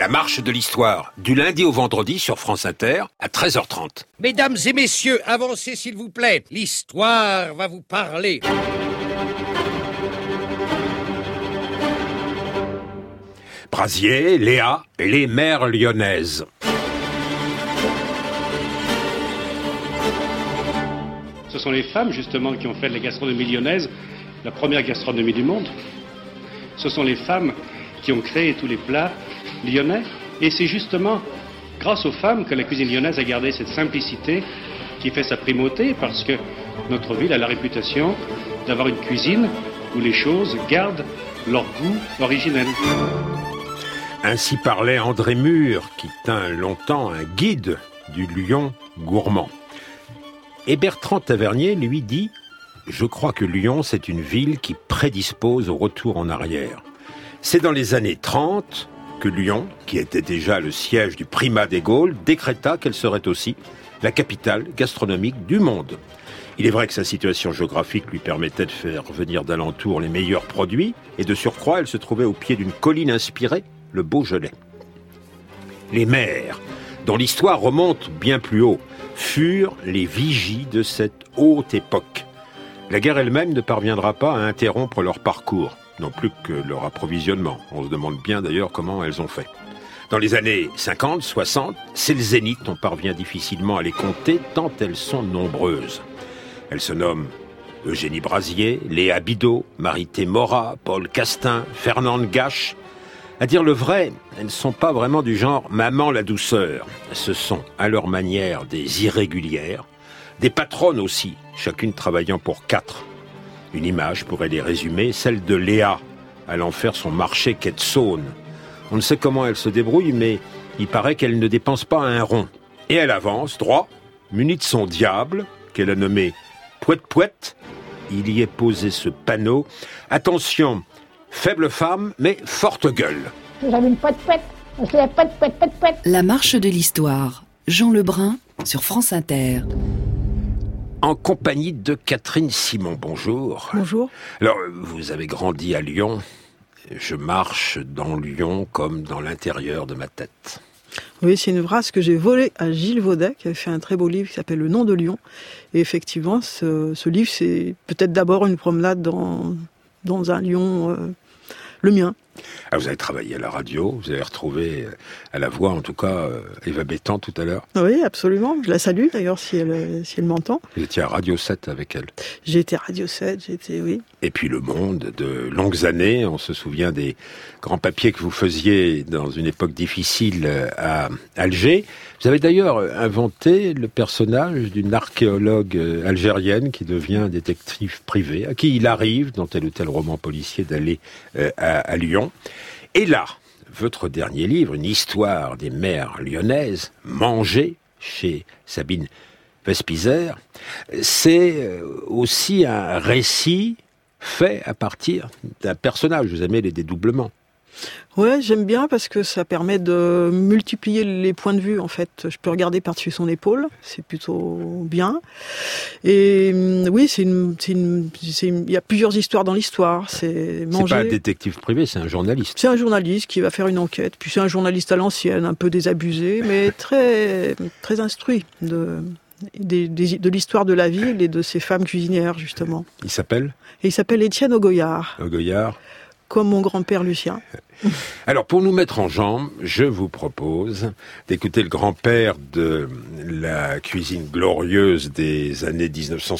marche de l'histoire, du lundi au vendredi sur France Inter, à 13h30. Mesdames et messieurs, avancez s'il vous plaît. L'histoire va vous parler. Brasier, Léa, les mères lyonnaises. Ce sont les femmes, justement, qui ont fait de la gastronomie lyonnaise la première gastronomie du monde. Ce sont les femmes qui ont créé tous les plats lyonnais. Et c'est justement grâce aux femmes que la cuisine lyonnaise a gardé cette simplicité qui fait sa primauté, parce que notre ville a la réputation d'avoir une cuisine où les choses gardent leur goût originel. Ainsi parlait André Mure, qui tint longtemps un guide du Lyon gourmand. Et Bertrand Tavernier lui dit « Je crois que Lyon, c'est une ville qui prédispose au retour en arrière. C'est dans les années 30 que Lyon, qui était déjà le siège du primat des Gaules, décréta qu'elle serait aussi la capitale gastronomique du monde. Il est vrai que sa situation géographique lui permettait de faire venir d'alentour les meilleurs produits, et de surcroît, elle se trouvait au pied d'une colline inspirée, le Beaujolais. Les mères, dont l'histoire remonte bien plus haut, furent les vigies de cette haute époque. La guerre elle-même ne parviendra pas à interrompre leur parcours, non plus que leur approvisionnement. On se demande bien d'ailleurs comment elles ont fait. Dans les années 50, 60, c'est le zénith, on parvient difficilement à les compter tant elles sont nombreuses. Elles se nomment Eugénie Brasier, Léa Bidot, Marité Morat, Paul Castin, Fernande Gache. À dire le vrai, elles ne sont pas vraiment du genre « maman la douceur ». Ce sont, à leur manière, des irrégulières, des patronnes aussi, chacune travaillant pour 4. Une image pourrait les résumer, celle de Léa, allant faire son marché quai de Saône. On ne sait comment elle se débrouille, mais il paraît qu'elle ne dépense pas un rond. Et elle avance, droit, munie de son diable, qu'elle a nommé Pouette-Pouette. Il y est posé ce panneau. Attention, faible femme, mais forte gueule. J'avais une pouette-pouette. Je faisais pouette-pouette. La marche de l'histoire. Jean Lebrun sur France Inter. En compagnie de Catherine Simon. Bonjour. Bonjour. Alors, vous avez grandi à Lyon. Je marche dans Lyon comme dans l'intérieur de ma tête. Oui, c'est une phrase que j'ai volée à Gilles Vaudet, qui avait fait un très beau livre qui s'appelle Le nom de Lyon. Et effectivement, ce livre, c'est peut-être d'abord une promenade dans un Lyon, le mien. Ah, vous avez travaillé à la radio, vous avez retrouvé à la voix, en tout cas, Eva Bétan tout à l'heure. Oui, absolument. Je la salue d'ailleurs si elle m'entend. Vous étiez à Radio 7 avec elle. J'ai été à Radio 7, oui. Et puis Le Monde, de longues années, on se souvient des grands papiers que vous faisiez dans une époque difficile à Alger. Vous avez d'ailleurs inventé le personnage d'une archéologue algérienne qui devient détective privé, à qui il arrive, dans tel ou tel roman policier, d'aller à Lyon. Et là, votre dernier livre, une histoire des mères lyonnaises, Manger, chez Sabine Vespizer, c'est aussi un récit fait à partir d'un personnage. Vous aimez les dédoublements. Ouais, j'aime bien parce que ça permet de multiplier les points de vue, en fait. Je peux regarder par-dessus son épaule, c'est plutôt bien. Et oui, il y a plusieurs histoires dans l'histoire. C'est Manger. C'est pas un détective privé, c'est un journaliste. C'est un journaliste qui va faire une enquête. Puis c'est un journaliste à l'ancienne, un peu désabusé, mais très, très instruit de l'histoire de la ville et de ces femmes cuisinières, justement. Il s'appelle ? Et il s'appelle Étienne Augoyard. Augoyard. Comme mon grand-père Lucien. Alors, pour nous mettre en jambes, je vous propose d'écouter le grand-père de la cuisine glorieuse des années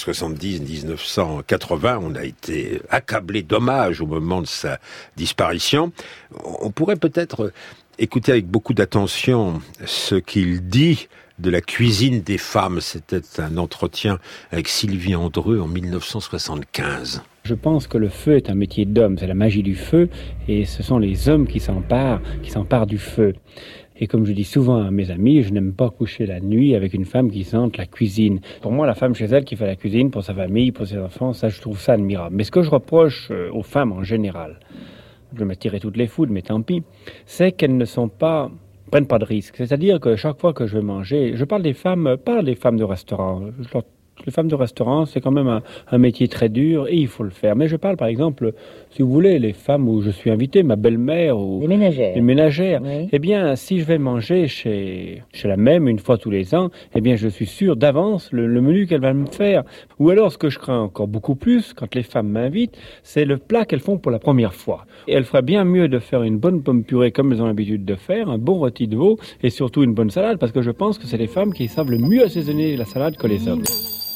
1970-1980. On a été accablé d'hommages au moment de sa disparition. On pourrait peut-être écouter avec beaucoup d'attention ce qu'il dit de la cuisine des femmes. C'était un entretien avec Sylvie Andreu en 1975. Je pense que le feu est un métier d'homme, c'est la magie du feu, et ce sont les hommes qui s'emparent du feu. Et comme je dis souvent à mes amis, je n'aime pas coucher la nuit avec une femme qui sente la cuisine. Pour moi, la femme chez elle qui fait la cuisine pour sa famille, pour ses enfants, ça, je trouve ça admirable. Mais ce que je reproche aux femmes en général, je vais m'attirer toutes les foudres, mais tant pis, c'est qu'elles ne prennent pas de risques. C'est-à-dire que chaque fois que je vais manger, je parle des femmes, pas des femmes de restaurant, je Les femmes de restaurant, c'est quand même un métier très dur et il faut le faire. Mais je parle par exemple, si vous voulez, les femmes où je suis invité, ma belle-mère ou les ménagères. Oui. Eh bien, si je vais manger chez la même une fois tous les ans, eh bien, je suis sûr d'avance le menu qu'elle va me faire. Ou alors, ce que je crains encore beaucoup plus, quand les femmes m'invitent, c'est le plat qu'elles font pour la première fois. Et elles feraient bien mieux de faire une bonne pomme purée comme elles ont l'habitude de faire, un bon rôti de veau et surtout une bonne salade, parce que je pense que c'est les femmes qui savent le mieux assaisonner la salade que les hommes.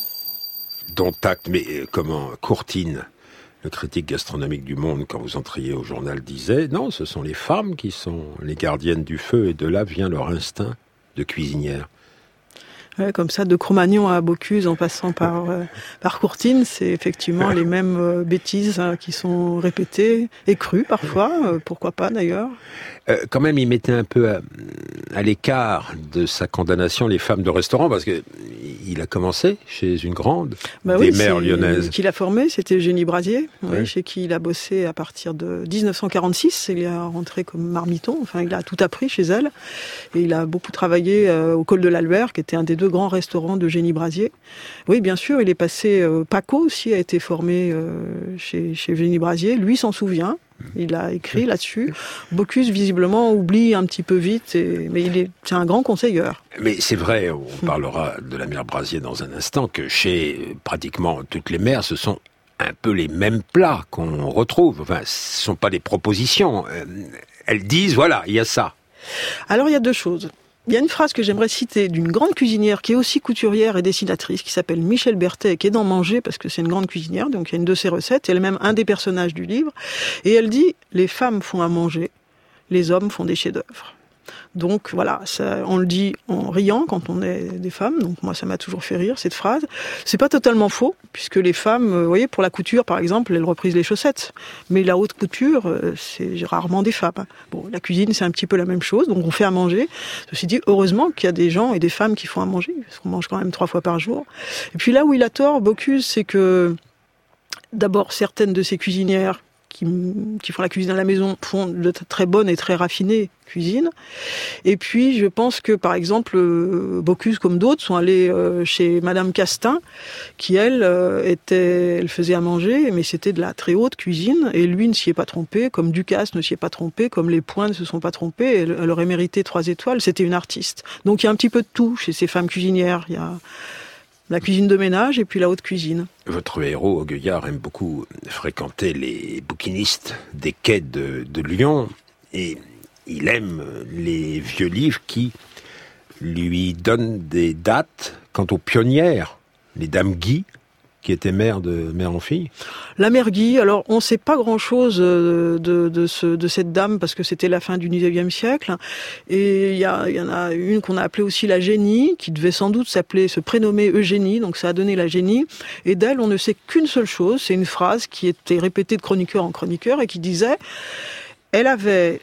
Dont acte, mais comment Courtine, le critique gastronomique du Monde, quand vous entriez au journal, disait « Non, ce sont les femmes qui sont les gardiennes du feu, et de là vient leur instinct de cuisinière. » Ouais, comme ça, de Cro-Magnon à Bocuse, en passant par Courtine, c'est effectivement les mêmes bêtises qui sont répétées et crues parfois, pourquoi pas d'ailleurs. Quand même, il mettait un peu à l'écart de sa condamnation les femmes de restaurant, parce que il a commencé chez une grande des mères lyonnaises. Qui l'a formé, c'était Eugénie Brasier, chez qui il a bossé à partir de 1946. Il est rentré comme marmiton, enfin il a tout appris chez elle. Et il a beaucoup travaillé au Col de l'Albert, qui était un des 2 grands restaurants d'Eugénie Brasier. Oui, bien sûr, il est passé... Paco aussi a été formé chez Eugénie Brasier. Lui s'en souvient. Il a écrit là-dessus. Bocuse, visiblement, oublie un petit peu vite, mais c'est un grand conseilleur. Mais c'est vrai, on parlera de la mère Brasier dans un instant, que chez pratiquement toutes les mères, ce sont un peu les mêmes plats qu'on retrouve. Enfin, ce ne sont pas des propositions. Elles disent, voilà, il y a ça. Alors, il y a 2 choses. Il y a une phrase que j'aimerais citer d'une grande cuisinière qui est aussi couturière et dessinatrice, qui s'appelle Michel Berthet, qui est dans Manger, parce que c'est une grande cuisinière, donc il y a une de ses recettes, elle est même un des personnages du livre, et elle dit « Les femmes font à manger, les hommes font des chefs-d'œuvre ». Donc voilà, ça, on le dit en riant quand on est des femmes, donc moi ça m'a toujours fait rire cette phrase. C'est pas totalement faux, puisque les femmes, vous voyez, pour la couture par exemple, elles reprisent les chaussettes, mais la haute couture, c'est rarement des femmes. Bon, la cuisine c'est un petit peu la même chose, donc on fait à manger. Ceci dit, heureusement qu'il y a des gens et des femmes qui font à manger, parce qu'on mange quand même 3 fois par jour. Et puis là où il a tort, Bocuse, c'est que d'abord certaines de ces cuisinières qui font la cuisine à la maison font de très bonnes et très raffinées cuisines. Et puis, je pense que, par exemple, Bocuse, comme d'autres, sont allés chez Madame Castin, qui, elle faisait à manger, mais c'était de la très haute cuisine, et lui ne s'y est pas trompé, comme Ducasse ne s'y est pas trompé, comme les Points ne se sont pas trompés, elle aurait mérité 3 étoiles, c'était une artiste. Donc, il y a un petit peu de tout chez ces femmes cuisinières. Il y a la cuisine de ménage et puis la haute cuisine. Votre héros, Auguillard, aime beaucoup fréquenter les bouquinistes des quais de Lyon et il aime les vieux livres qui lui donnent des dates quant aux pionnières, les dames Guy, qui étaient mère en fille. La mère Guy, alors on ne sait pas grand-chose de cette dame parce que c'était la fin du XIXe siècle. Et il y en a une qu'on a appelée aussi la Génie, qui devait sans doute se prénommer Eugénie, donc ça a donné la Génie. Et d'elle, on ne sait qu'une seule chose, c'est une phrase qui était répétée de chroniqueur en chroniqueur et qui disait elle avait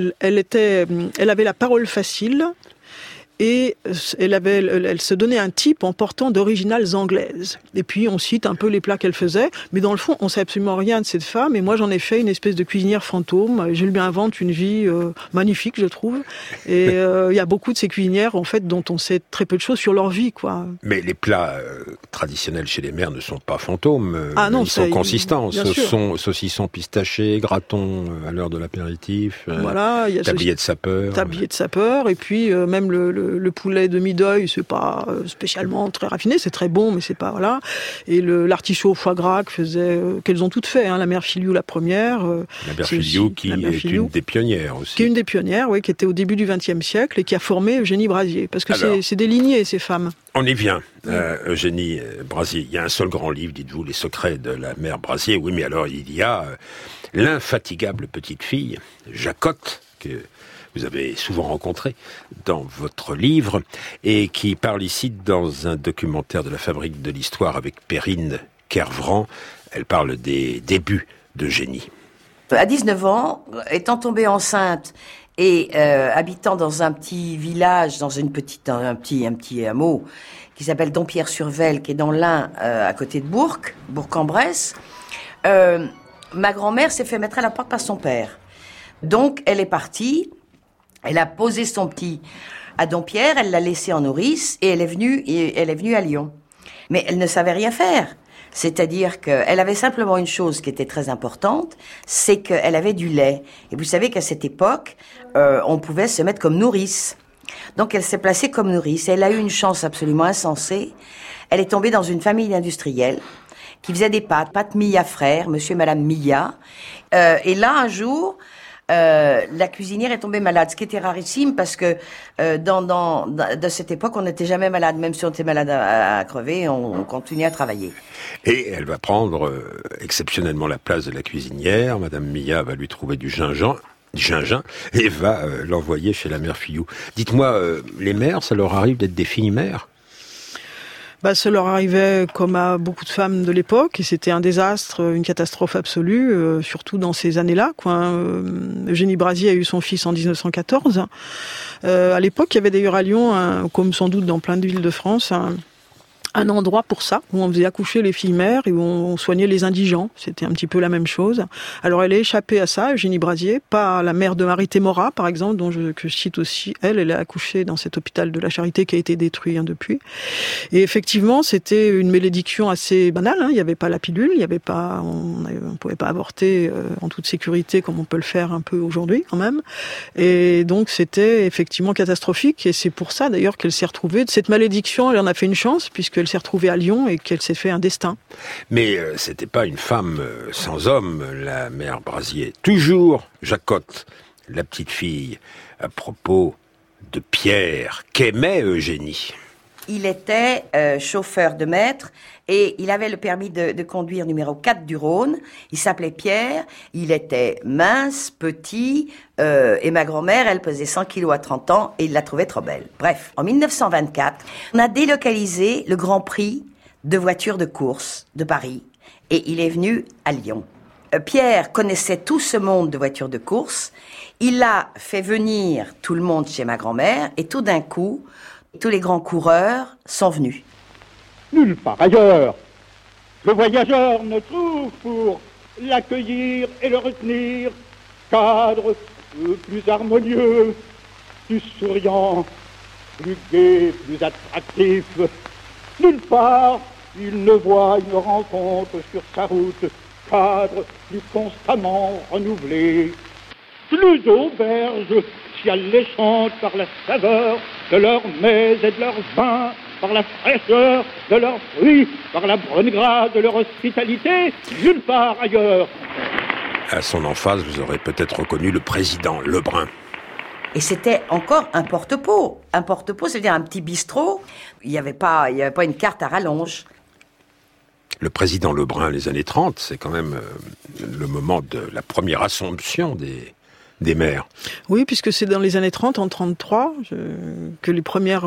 la parole facile. Et elle se donnait un type en portant d'originales anglaises. Et puis on cite un peu les plats qu'elle faisait, mais dans le fond on sait absolument rien de cette femme. Et moi j'en ai fait une espèce de cuisinière fantôme. Je lui invente une vie magnifique, je trouve. Et il y a beaucoup de ces cuisinières en fait dont on sait très peu de choses sur leur vie, quoi. Mais les plats traditionnels chez les mères ne sont pas fantômes. Ah non, ils sont consistants. Ce sont saucissons pistachés, gratons à l'heure de l'apéritif. Voilà, il y a tablier de sapeur. Tablier de sapeur, et puis même le poulet de mi-deuil, c'est pas spécialement très raffiné, c'est très bon, mais c'est pas, voilà. Et l'artichaut au foie gras qu'elles ont toutes fait, hein, la mère Filiou la première. La mère Filiou qui est une des pionnières aussi. Qui est une des pionnières, oui, qui était au début du XXe siècle et qui a formé Eugénie Brasier. Parce que c'est des lignées, ces femmes. On y vient, Eugénie Brasier. Il y a un seul grand livre, dites-vous, Les secrets de la mère Brasier. Oui, mais alors il y a l'infatigable petite fille, Jacotte, que vous avez souvent rencontré dans votre livre, et qui parle ici dans un documentaire de la Fabrique de l'Histoire avec Perrine Kervran. Elle parle des débuts d'Eugénie. À 19 ans, étant tombée enceinte et habitant dans un petit village, dans un petit hameau qui s'appelle Dompierre-sur-Vesle, qui est dans l'Ain, à côté de Bourg-en-Bresse, ma grand-mère s'est fait mettre à la porte par son père. Donc, elle est partie. Elle a posé son petit à Dompierre, elle l'a laissé en nourrice et elle est venue à Lyon. Mais elle ne savait rien faire. C'est-à-dire qu'elle avait simplement une chose qui était très importante, c'est qu'elle avait du lait. Et vous savez qu'à cette époque, on pouvait se mettre comme nourrice. Donc elle s'est placée comme nourrice. Et elle a eu une chance absolument insensée. Elle est tombée dans une famille d'industriels qui faisaient des pâtes Milla frères, monsieur et madame Milla. Et là, un jour, la cuisinière est tombée malade, ce qui était rarissime parce que de cette époque, on n'était jamais malade. Même si on était malade à crever, on continuait à travailler. Et elle va prendre exceptionnellement la place de la cuisinière. Madame Milla va lui trouver du gingembre et va l'envoyer chez la mère Fillou. Dites-moi, les mères, ça leur arrive d'être des filles mères ? Ça leur arrivait comme à beaucoup de femmes de l'époque, et c'était un désastre, une catastrophe absolue, surtout dans ces années-là. Eugénie Brazier a eu son fils en 1914. À l'époque, il y avait d'ailleurs à Lyon, comme sans doute dans plein de villes de France, un endroit pour ça, où on faisait accoucher les filles mères et où on soignait les indigents. C'était un petit peu la même chose. Alors elle est échappée à ça, Eugénie Brazier, pas la mère de Marie Témora, par exemple, que je cite aussi. Elle a accouché dans cet hôpital de la Charité qui a été détruit depuis. Et effectivement, c'était une malédiction assez banale. Il n'y avait pas la pilule, on pouvait pas avorter en toute sécurité comme on peut le faire un peu aujourd'hui quand même. Et donc c'était effectivement catastrophique. Et c'est pour ça d'ailleurs qu'elle s'est retrouvée. De cette malédiction, elle en a fait une chance puisque elle s'est retrouvée à Lyon et qu'elle s'est fait un destin. Mais c'était pas une femme sans homme, la mère Brazier. Toujours Jacotte, la petite fille, à propos de Pierre, qu'aimait Eugénie. Il était chauffeur de maître et il avait le permis de conduire numéro 4 du Rhône. Il s'appelait Pierre, il était mince, petit, et ma grand-mère, elle pesait 100 kilos à 30 ans et il la trouvait trop belle. Bref, en 1924, on a délocalisé le Grand Prix de voitures de course de Paris et il est venu à Lyon. Pierre connaissait tout ce monde de voitures de course. Il a fait venir tout le monde chez ma grand-mère et tout d'un coup, tous les grands coureurs sont venus. Nulle part ailleurs, le voyageur ne trouve pour l'accueillir et le retenir cadre plus harmonieux, plus souriant, plus gai, plus attractif. Nulle part, il ne voit une rencontre sur sa route cadre plus constamment renouvelé. Plus d'auberges si alléchantes par la saveur de leurs mets et de leurs vins, par la fraîcheur de leurs fruits, par la bonne grâce de leur hospitalité, nulle part ailleurs. À son emphase, vous aurez peut-être reconnu le président Lebrun. Et c'était encore un porte-pot. Un porte-pot, c'est-à-dire un petit bistrot. Il n'y avait pas une carte à rallonge. Le président Lebrun, les années 30, c'est quand même le moment de la première assomption des mères. Oui, puisque c'est dans les années 30, en 33, que les premières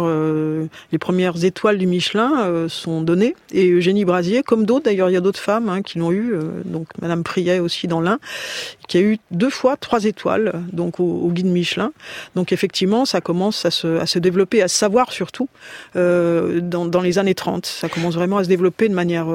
étoiles du Michelin sont données. Et Eugénie Brazier, comme d'autres, d'ailleurs, il y a d'autres femmes qui l'ont eu, donc Madame Priet aussi dans l'Ain, qui a eu 2 fois 3 étoiles, donc au guide Michelin. Donc effectivement, ça commence à se développer, à se savoir surtout, dans les années 30. Ça commence vraiment à se développer de manière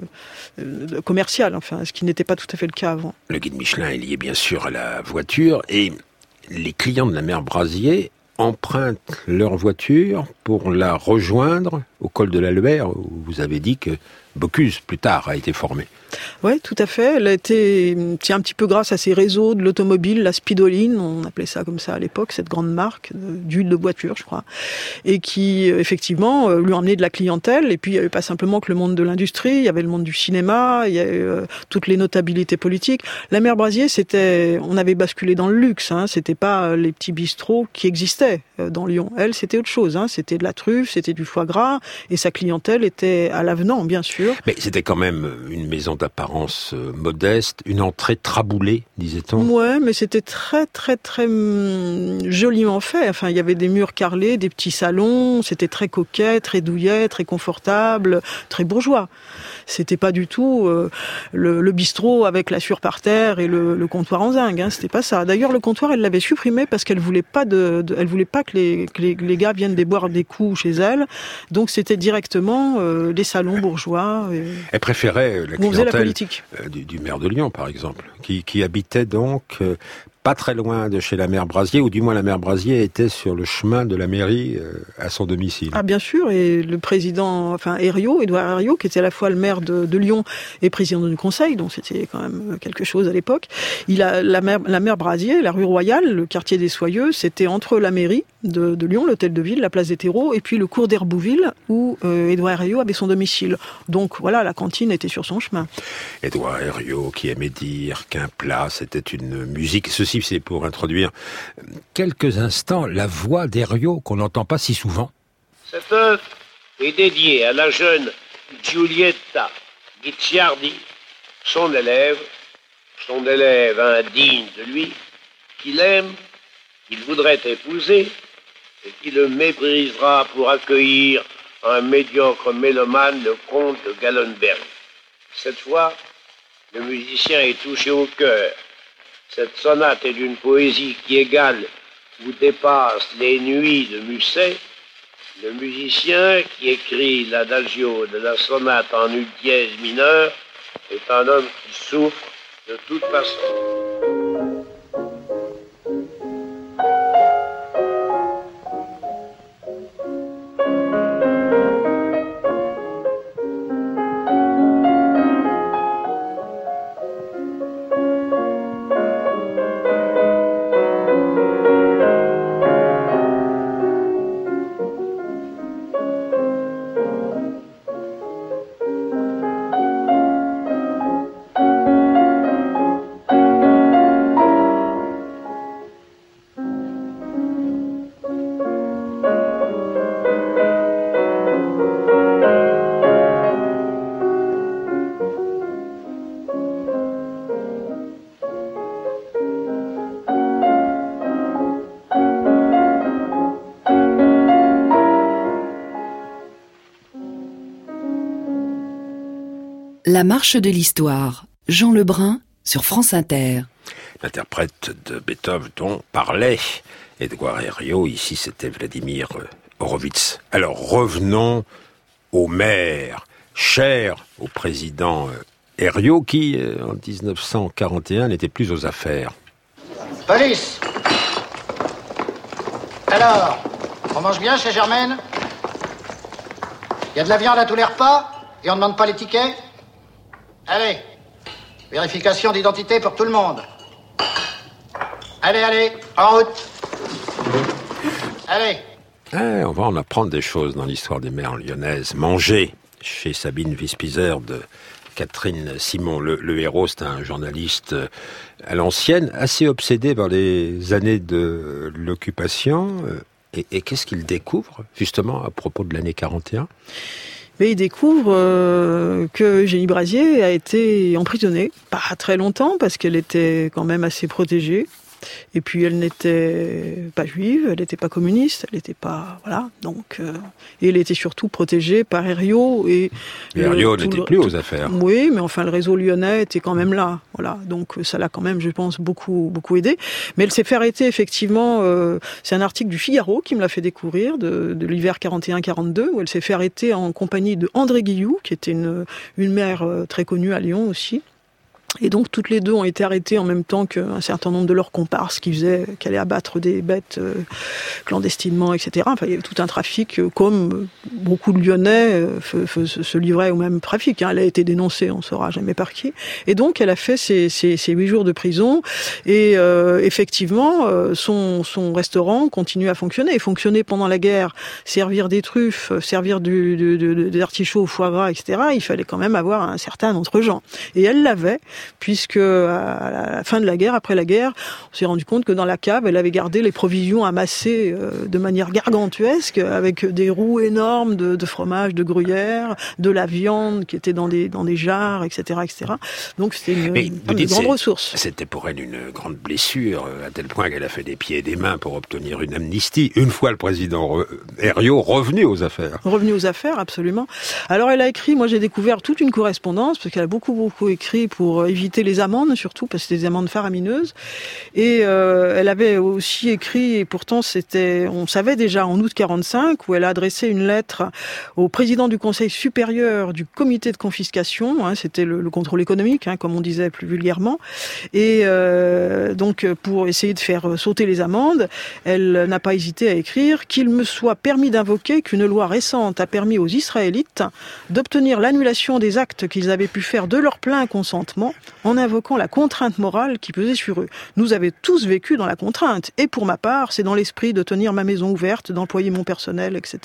commerciale, enfin, ce qui n'était pas tout à fait le cas avant. Le guide Michelin est lié bien sûr à la voiture et les clients de la mère Brazier empruntent leur voiture pour la rejoindre au col de la Loire, où vous avez dit que Bocuse, plus tard, a été formé. Oui, tout à fait. Elle a été, un petit peu grâce à ces réseaux de l'automobile, la Speedoline, on appelait ça comme ça à l'époque, cette grande marque d'huile de voiture, je crois, et qui, effectivement, lui a emmené de la clientèle. Et puis, il n'y avait pas simplement que le monde de l'industrie, il y avait le monde du cinéma, il y avait toutes les notabilités politiques. La mère Brazier, on avait basculé dans le luxe, c'était pas les petits bistrots qui existaient dans Lyon. Elle, c'était autre chose, c'était de la truffe, c'était du foie gras, et sa clientèle était à l'avenant, bien sûr. Mais c'était quand même une maison d'apparence modeste, une entrée traboulée, disait-on. Ouais, mais c'était très, très, très joliment fait. Enfin, il y avait des murs carrelés, des petits salons, c'était très coquet, très douillet, très confortable, très bourgeois. C'était pas du tout le bistrot avec la surparterre et le comptoir en zinc, c'était pas ça. D'ailleurs, le comptoir, elle l'avait supprimé parce qu'elle voulait pas elle voulait pas que les gars viennent boire des coups chez elle. Donc c'était directement les salons bourgeois. Elle préférait la clientèle du maire de Lyon, par exemple, qui habitait donc pas très loin de chez la mère Brasier, ou du moins la mère Brasier était sur le chemin de la mairie à son domicile. Ah bien sûr, et le président, Herriot, Édouard Herriot, qui était à la fois le maire de Lyon et président du conseil, donc c'était quand même quelque chose à l'époque. La mère Brasier, la rue Royale, le quartier des Soyeux, c'était entre la mairie de Lyon, l'hôtel de ville, la place des terreaux, et puis le cours d'Herbouville, où Édouard Herriot avait son domicile. Donc voilà, la cantine était sur son chemin. Édouard Herriot qui aimait dire qu'un plat c'était une musique. Ceci c'est pour introduire quelques instants la voix d'Herriot qu'on n'entend pas si souvent. Cette œuvre est dédiée à la jeune Giulietta Guicciardi, son élève indigne de lui, qu'il aime, qu'il voudrait épouser et qui le méprisera pour accueillir un médiocre mélomane, le comte de Gallenberg. Cette fois, le musicien est touché au cœur. Cette sonate est d'une poésie qui égale ou dépasse les nuits de Musset. Le musicien qui écrit l'adagio de la sonate en U dièse mineur est un homme qui souffre de toute façon. La marche de l'histoire, Jean Lebrun sur France Inter. L'interprète de Beethoven dont parlait Édouard Herriot, ici c'était Vladimir Horowitz. Alors revenons au maire, cher au président Herriot, qui en 1941 n'était plus aux affaires. Police! Alors, on mange bien chez Germaine? Il y a de la viande à tous les repas? Et on ne demande pas les tickets? Allez, vérification d'identité pour tout le monde. Allez, en route. Allez. On va en apprendre des choses dans l'histoire des mères lyonnaises. Manger chez Sabine Wispizer de Catherine Simon. Le héros, c'est un journaliste à l'ancienne, assez obsédé par les années de l'occupation. Et qu'est-ce qu'il découvre, justement, à propos de l'année 41 ? Mais il découvre que Eugénie Brasier a été emprisonnée, pas très longtemps, parce qu'elle était quand même assez protégée. Et puis elle n'était pas juive, elle n'était pas communiste, elle n'était pas... Voilà, donc... et elle était surtout protégée par Herriot. Et Herriot n'était plus aux affaires. Oui, mais enfin le réseau lyonnais était quand même là. Voilà, donc ça l'a quand même, je pense, beaucoup aidé. Mais elle s'est fait arrêter, effectivement, c'est un article du Figaro qui me l'a fait découvrir, de l'hiver 41-42, où elle s'est fait arrêter en compagnie de André Guilloux, qui était une mère très connue à Lyon aussi. Et donc toutes les deux ont été arrêtées en même temps qu'un certain nombre de leurs comparses qui allaient abattre des bêtes clandestinement, etc. Enfin, il y avait tout un trafic, comme beaucoup de Lyonnais se livraient au même trafic. Elle a été dénoncée, on ne saura jamais par qui. Et donc elle a fait ses 8 jours de prison. Et effectivement, son restaurant continue à fonctionner. Il fonctionnait pendant la guerre, servir des truffes, servir des artichauts au foie gras, etc. Il fallait quand même avoir un certain entre-gens. Et elle l'avait, puisque à la fin de la guerre, après la guerre, on s'est rendu compte que dans la cave, elle avait gardé les provisions amassées de manière gargantuesque, avec des roues énormes de fromage, de gruyère, de la viande qui était dans des jarres, etc., etc. Donc c'était une grande ressource. C'était pour elle une grande blessure, à tel point qu'elle a fait des pieds et des mains pour obtenir une amnistie, une fois le président Herriot revenu aux affaires. Revenu aux affaires, absolument. Alors elle a écrit, moi j'ai découvert toute une correspondance, parce qu'elle a beaucoup écrit pour éviter les amendes, surtout, parce que c'était des amendes faramineuses. Et elle avait aussi écrit, et pourtant on savait déjà en août 45, où elle a adressé une lettre au président du Conseil supérieur du comité de confiscation, c'était le contrôle économique, comme on disait plus vulgairement, et donc pour essayer de faire sauter les amendes, elle n'a pas hésité à écrire qu'il me soit permis d'invoquer qu'une loi récente a permis aux Israélites d'obtenir l'annulation des actes qu'ils avaient pu faire de leur plein consentement en invoquant la contrainte morale qui pesait sur eux. Nous avons tous vécu dans la contrainte, et pour ma part, c'est dans l'esprit de tenir ma maison ouverte, d'employer mon personnel, etc.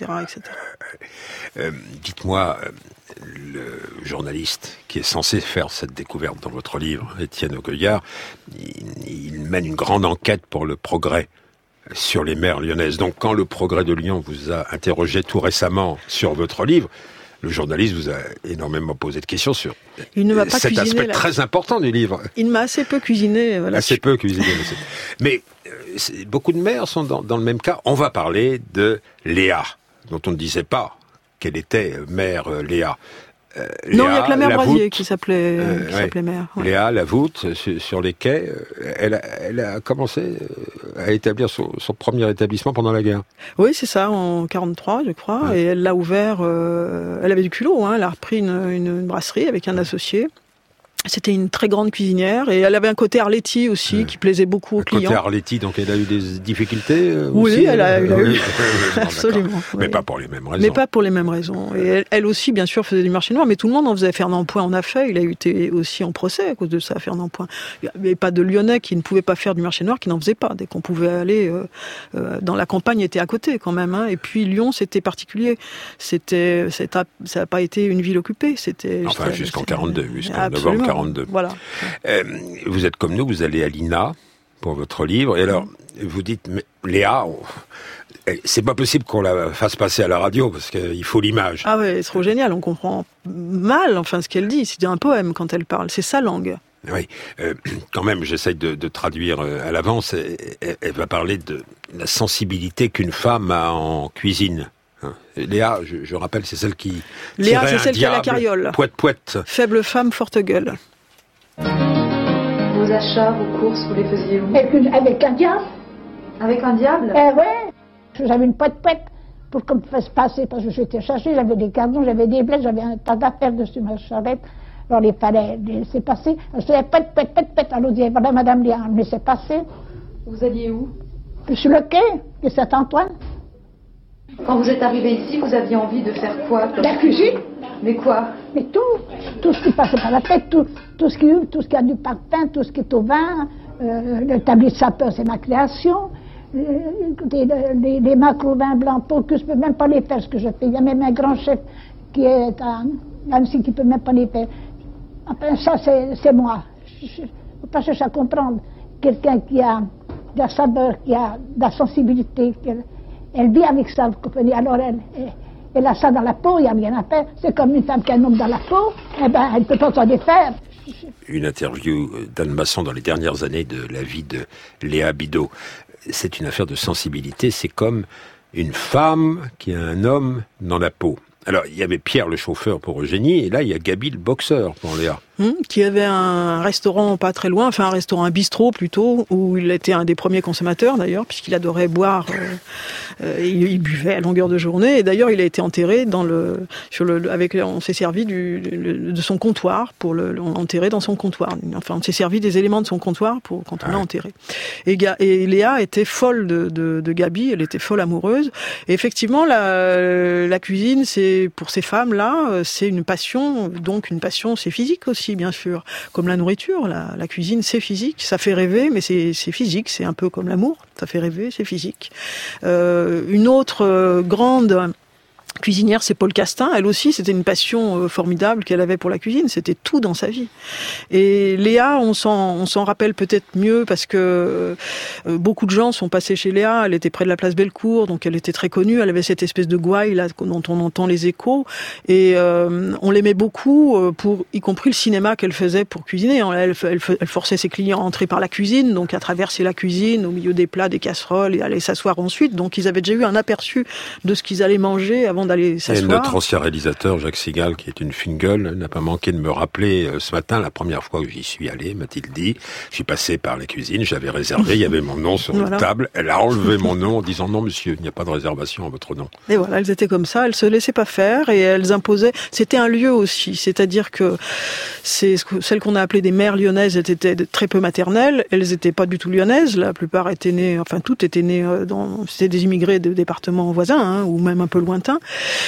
etc. Dites-moi, le journaliste qui est censé faire cette découverte dans votre livre, Étienne Auguillard, il mène une grande enquête pour le Progrès sur les mers lyonnaises. Donc quand le Progrès de Lyon vous a interrogé tout récemment sur votre livre, le journaliste vous a énormément posé de questions sur cet aspect très important du livre. Il m'a assez peu cuisiné. Assez peu cuisiné. Mais beaucoup de mères sont dans le même cas. On va parler de Léa, dont on ne disait pas qu'elle était mère Léa. Non, il n'y a que la mère Brasier qui s'appelait mère. Ouais. Léa, la voûte, sur les quais, elle a commencé à établir son premier établissement pendant la guerre. Oui, c'est ça, en 43, je crois, et elle l'a ouvert, elle avait du culot, elle a repris une brasserie avec un associé. C'était une très grande cuisinière, et elle avait un côté Arletty aussi qui plaisait beaucoup aux clients. Côté Arletty, donc elle a eu des difficultés oui, aussi. Elle a eu. Absolument. Mais pas pour les mêmes raisons. Mais pas pour les mêmes raisons. Et elle aussi, bien sûr, faisait du marché noir, mais tout le monde en faisait. Fernand Point en a fait. Il a été aussi en procès à cause de ça, Fernand Point. Il n'y avait pas de Lyonnais qui ne pouvaient pas faire du marché noir, qui n'en faisaient pas. Dès qu'on pouvait aller dans la campagne, était à côté quand même. Et puis Lyon, c'était particulier. Ça n'a pas été une ville occupée. Enfin, jusqu'en 42, jusqu'en novembre 42. Voilà. Vous êtes comme nous, vous allez à l'INA pour votre livre, et alors vous dites, mais Léa, c'est pas possible qu'on la fasse passer à la radio parce qu'il faut l'image. Ah ouais, c'est trop génial, on comprend mal ce qu'elle dit. C'est un poème quand elle parle, c'est sa langue. Oui, quand même, j'essaye de traduire à l'avance. Elle va parler de la sensibilité qu'une femme a en cuisine. Léa, je rappelle, c'est celle qui Léa, c'est celle qui a la carriole. Poète. Faible femme, forte gueule. Vos achats, vos courses, vous les faisiez où? Avec un diable. Avec un diable? Ouais. J'avais une poète pour qu'on me fasse passer, parce que j'étais cherchée, j'avais des cardons, j'avais des blés, j'avais un tas d'affaires dessus ma charrette. Alors il fallait laisser passer. Je disais poète. Alors on disait, voilà madame Léa, on me laissait passer. Vous alliez où? Sur le quai de Saint-Antoine. Quand vous êtes arrivé ici, vous aviez envie de faire quoi? La cuisine. Mais quoi? Mais tout ce qui passait par la tête, tout ce qui a du parfum, tout ce qui est au vin, le tablier de sapeur, c'est ma création, les macros vins blancs, pour que je ne peux même pas les faire, ce que je fais. Il y a même un grand chef qui est à Annecy qui ne peut même pas les faire. Enfin, ça, c'est moi. Je ne peux pas chercher à comprendre. Quelqu'un qui a de la saveur, qui a de la sensibilité, elle vit avec ça, vous comprenez. Alors, elle a ça dans la peau, il n'y a rien à faire. C'est comme une femme qui a un homme dans la peau, elle ne peut pas s'en défaire. Une interview d'Anne Masson dans les dernières années de la vie de Léa Bidault. C'est une affaire de sensibilité, c'est comme une femme qui a un homme dans la peau. Alors, il y avait Pierre le chauffeur pour Eugénie, et là, il y a Gaby le boxeur pour Léa. Qui avait un restaurant pas très loin, enfin un restaurant, un bistrot plutôt, où il était un des premiers consommateurs d'ailleurs, puisqu'il adorait boire, il buvait à longueur de journée, et d'ailleurs il a été enterré on s'est servi de son comptoir, enterré dans son comptoir, enfin on s'est servi des éléments de son comptoir quand on l'a enterré. Et Léa était folle de Gaby, elle était folle amoureuse, et effectivement la cuisine, c'est pour ces femmes-là, c'est une passion, c'est physique aussi, bien sûr, comme la nourriture, la cuisine, c'est physique, ça fait rêver, mais c'est physique, c'est un peu comme l'amour, ça fait rêver, c'est physique. Une autre grande cuisinière, c'est Paul Castin. Elle aussi, c'était une passion formidable qu'elle avait pour la cuisine. C'était tout dans sa vie. Et Léa, on s'en rappelle peut-être mieux parce que beaucoup de gens sont passés chez Léa. Elle était près de la place Bellecour, donc elle était très connue. Elle avait cette espèce de gouaille là dont on entend les échos. Et on l'aimait beaucoup pour, y compris le cinéma qu'elle faisait pour cuisiner. Elle forçait ses clients à entrer par la cuisine, donc à traverser la cuisine au milieu des plats, des casseroles et aller s'asseoir ensuite. Donc ils avaient déjà eu un aperçu de ce qu'ils allaient manger avant avant d'aller s'asseoir. Et notre ancien réalisateur, Jacques Segal, qui est une fine gueule, n'a pas manqué de me rappeler ce matin, la première fois que j'y suis allé, m'a-t-il dit, je suis passé par la cuisine, j'avais réservé, il y avait mon nom sur une table, elle a enlevé mon nom en disant non monsieur, il n'y a pas de réservation à votre nom. Et voilà, elles étaient comme ça, elles se laissaient pas faire et elles imposaient. C'était un lieu aussi, c'est-à-dire que celles qu'on a appelées des mères lyonnaises étaient très peu maternelles, elles étaient pas du tout lyonnaises, la plupart étaient nées, enfin toutes étaient nées c'était des immigrés de départements voisins ou même un peu lointains.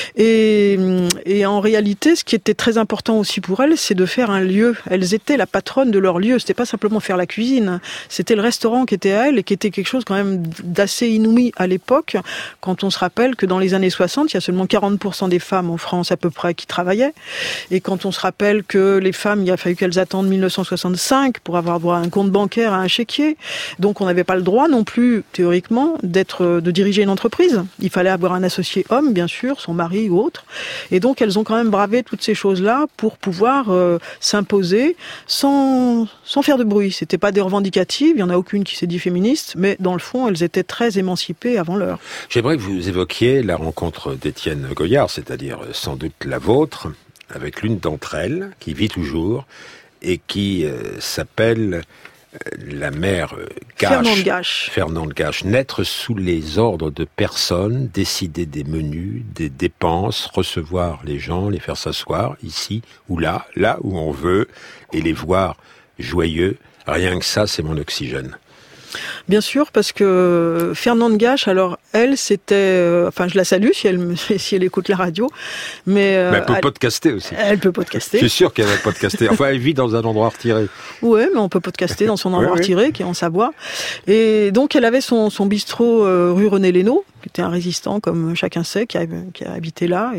Et en réalité, ce qui était très important aussi pour elles, c'est de faire un lieu. Elles étaient la patronne de leur lieu. C'était pas simplement faire la cuisine. C'était le restaurant qui était à elles et qui était quelque chose quand même d'assez inouï à l'époque. Quand on se rappelle que dans les années 60, il y a seulement 40% des femmes en France à peu près qui travaillaient. Et quand on se rappelle que les femmes, il a fallu qu'elles attendent 1965 pour avoir droit à un compte bancaire, à un chéquier. Donc on n'avait pas le droit non plus, théoriquement, de diriger une entreprise. Il fallait avoir un associé homme, bien sûr, son mari ou autre. Et donc, elles ont quand même bravé toutes ces choses-là pour pouvoir s'imposer sans faire de bruit. C'était pas des revendicatives, il y en a aucune qui s'est dit féministe, mais dans le fond, elles étaient très émancipées avant l'heure. J'aimerais que vous évoquiez la rencontre d'Étienne Goyard, c'est-à-dire sans doute la vôtre, avec l'une d'entre elles, qui vit toujours, et qui s'appelle la mère Fernande Gache, naître sous les ordres de personne, décider des menus, des dépenses, recevoir les gens, les faire s'asseoir ici ou là où on veut, et les voir joyeux. Rien que ça, c'est mon oxygène. Bien sûr, parce que Fernande Gache, alors elle, c'était, enfin je la salue si elle écoute la radio, mais elle peut podcaster aussi. Elle peut podcaster. Je suis sûr qu'elle va podcaster. Enfin, elle vit dans un endroit retiré. Ouais, mais on peut podcaster dans son endroit retiré, qui est en Savoie. Et donc elle avait son bistrot rue René Lénaud, qui était un résistant, comme chacun sait, qui a habité là.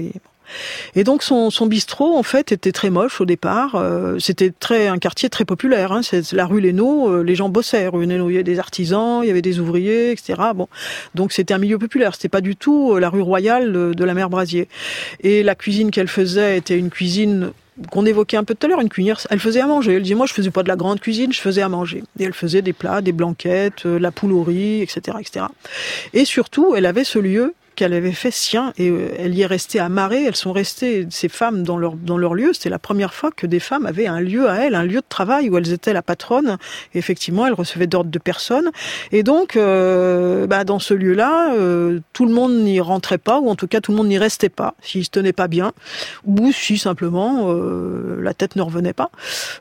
Et donc son bistrot en fait était très moche au départ. C'était un quartier très populaire. C'est la rue Lénaud. Les gens bossaient. Rue Lénaud, il y avait des artisans, il y avait des ouvriers, etc. Bon, donc c'était un milieu populaire. C'était pas du tout la rue royale de la mère Brasier. Et la cuisine qu'elle faisait était une cuisine qu'on évoquait un peu tout à l'heure, une cuisinière. Elle faisait à manger. Elle disait moi je faisais pas de la grande cuisine, je faisais à manger. Et elle faisait des plats, des blanquettes, la poule au riz, etc., etc. Et surtout, elle avait ce lieu qu'elle avait fait sien et elle y est restée amarrée. Elles sont restées, ces femmes, dans leur lieu. C'était la première fois que des femmes avaient un lieu à elles, un lieu de travail où elles étaient la patronne. Et effectivement, elles recevaient d'ordre de personne. Et donc, dans ce lieu-là, tout le monde n'y rentrait pas, ou en tout cas, tout le monde n'y restait pas, s'il se tenait pas bien, ou si simplement la tête ne revenait pas.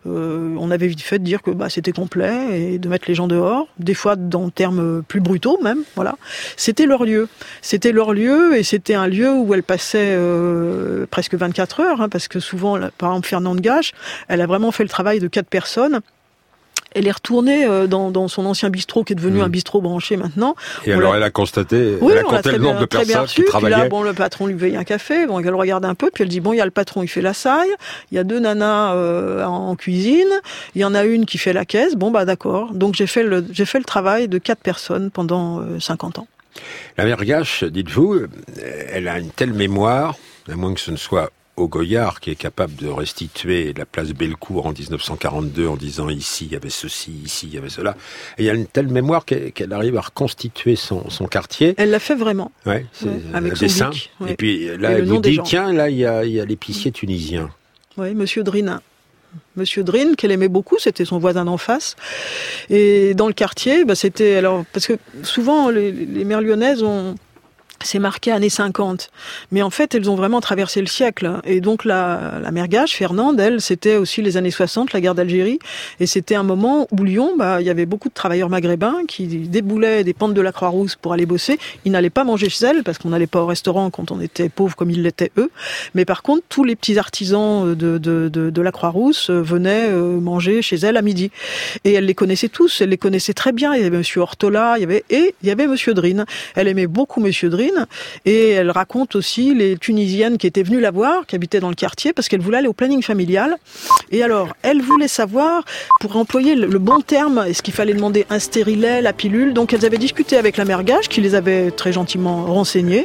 On avait vite fait de dire que c'était complet et de mettre les gens dehors, des fois dans termes plus brutaux même. Voilà, c'était leur lieu. C'était leur lieu, et c'était un lieu où elle passait presque 24 heures, parce que souvent, par exemple, Fernande Gache, elle a vraiment fait le travail de 4 personnes. Elle est retournée dans son ancien bistrot, qui est devenu un bistrot branché maintenant. Et alors, elle a constaté, elle a compté le nombre de personnes qui travaillaient. Puis là, le patron lui paye un café, elle regarde un peu, puis elle dit, il y a le patron, il fait la saille, il y a 2 nanas en cuisine, il y en a une qui fait la caisse, d'accord. Donc j'ai fait le travail de 4 personnes pendant 50 ans. La mère Gache, dites-vous, elle a une telle mémoire, à moins que ce ne soit Goyard qui est capable de restituer la place Bellecour en 1942 en disant ici il y avait ceci, ici il y avait cela. Et il y a une telle mémoire qu'elle arrive à reconstituer son quartier. Elle l'a fait vraiment. Ouais, c'est avec un son dessin. bic, Et puis là, elle vous dit, tiens, là il y a l'épicier tunisien. Oui, Monsieur Drine, qu'elle aimait beaucoup, c'était son voisin d'en face. Et dans le quartier, c'était alors parce que souvent les mères lyonnaises c'est marqué années 50. Mais en fait, elles ont vraiment traversé le siècle. Et donc, la mère Gache, Fernande, elle, c'était aussi les années 60, la guerre d'Algérie. Et c'était un moment où Lyon, il y avait beaucoup de travailleurs maghrébins qui déboulaient des pentes de la Croix-Rousse pour aller bosser. Ils n'allaient pas manger chez elles, parce qu'on n'allait pas au restaurant quand on était pauvres comme ils l'étaient eux. Mais par contre, tous les petits artisans de la Croix-Rousse venaient manger chez elles à midi. Et elle les connaissait tous, elle les connaissait très bien. Il y avait Monsieur Ortola, il y avait Monsieur Drine. Elle aimait beaucoup Monsieur Drine. Et elle raconte aussi les Tunisiennes qui étaient venues la voir, qui habitaient dans le quartier, parce qu'elle voulait aller au planning familial. Et alors, elle voulait savoir, pour employer le bon terme, est-ce qu'il fallait demander un stérilet, la pilule. Donc elles avaient discuté avec la mère Gache, qui les avait très gentiment renseignées.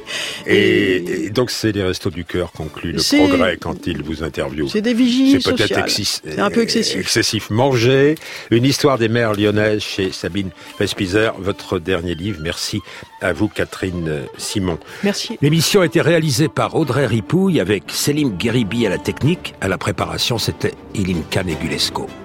Et donc c'est les Restos du Cœur concluent le Progrès quand ils vous interviewent. C'est des vigiles sociales. C'est peut-être c'est un peu excessif. Manger, une histoire des mères lyonnaises chez Sabine Vespizer, votre dernier livre. Merci À vous, Catherine Simon. Merci. L'émission a été réalisée par Audrey Ripouille avec Céline Guéribi à la technique. À la préparation, c'était Ilinka Negulesco.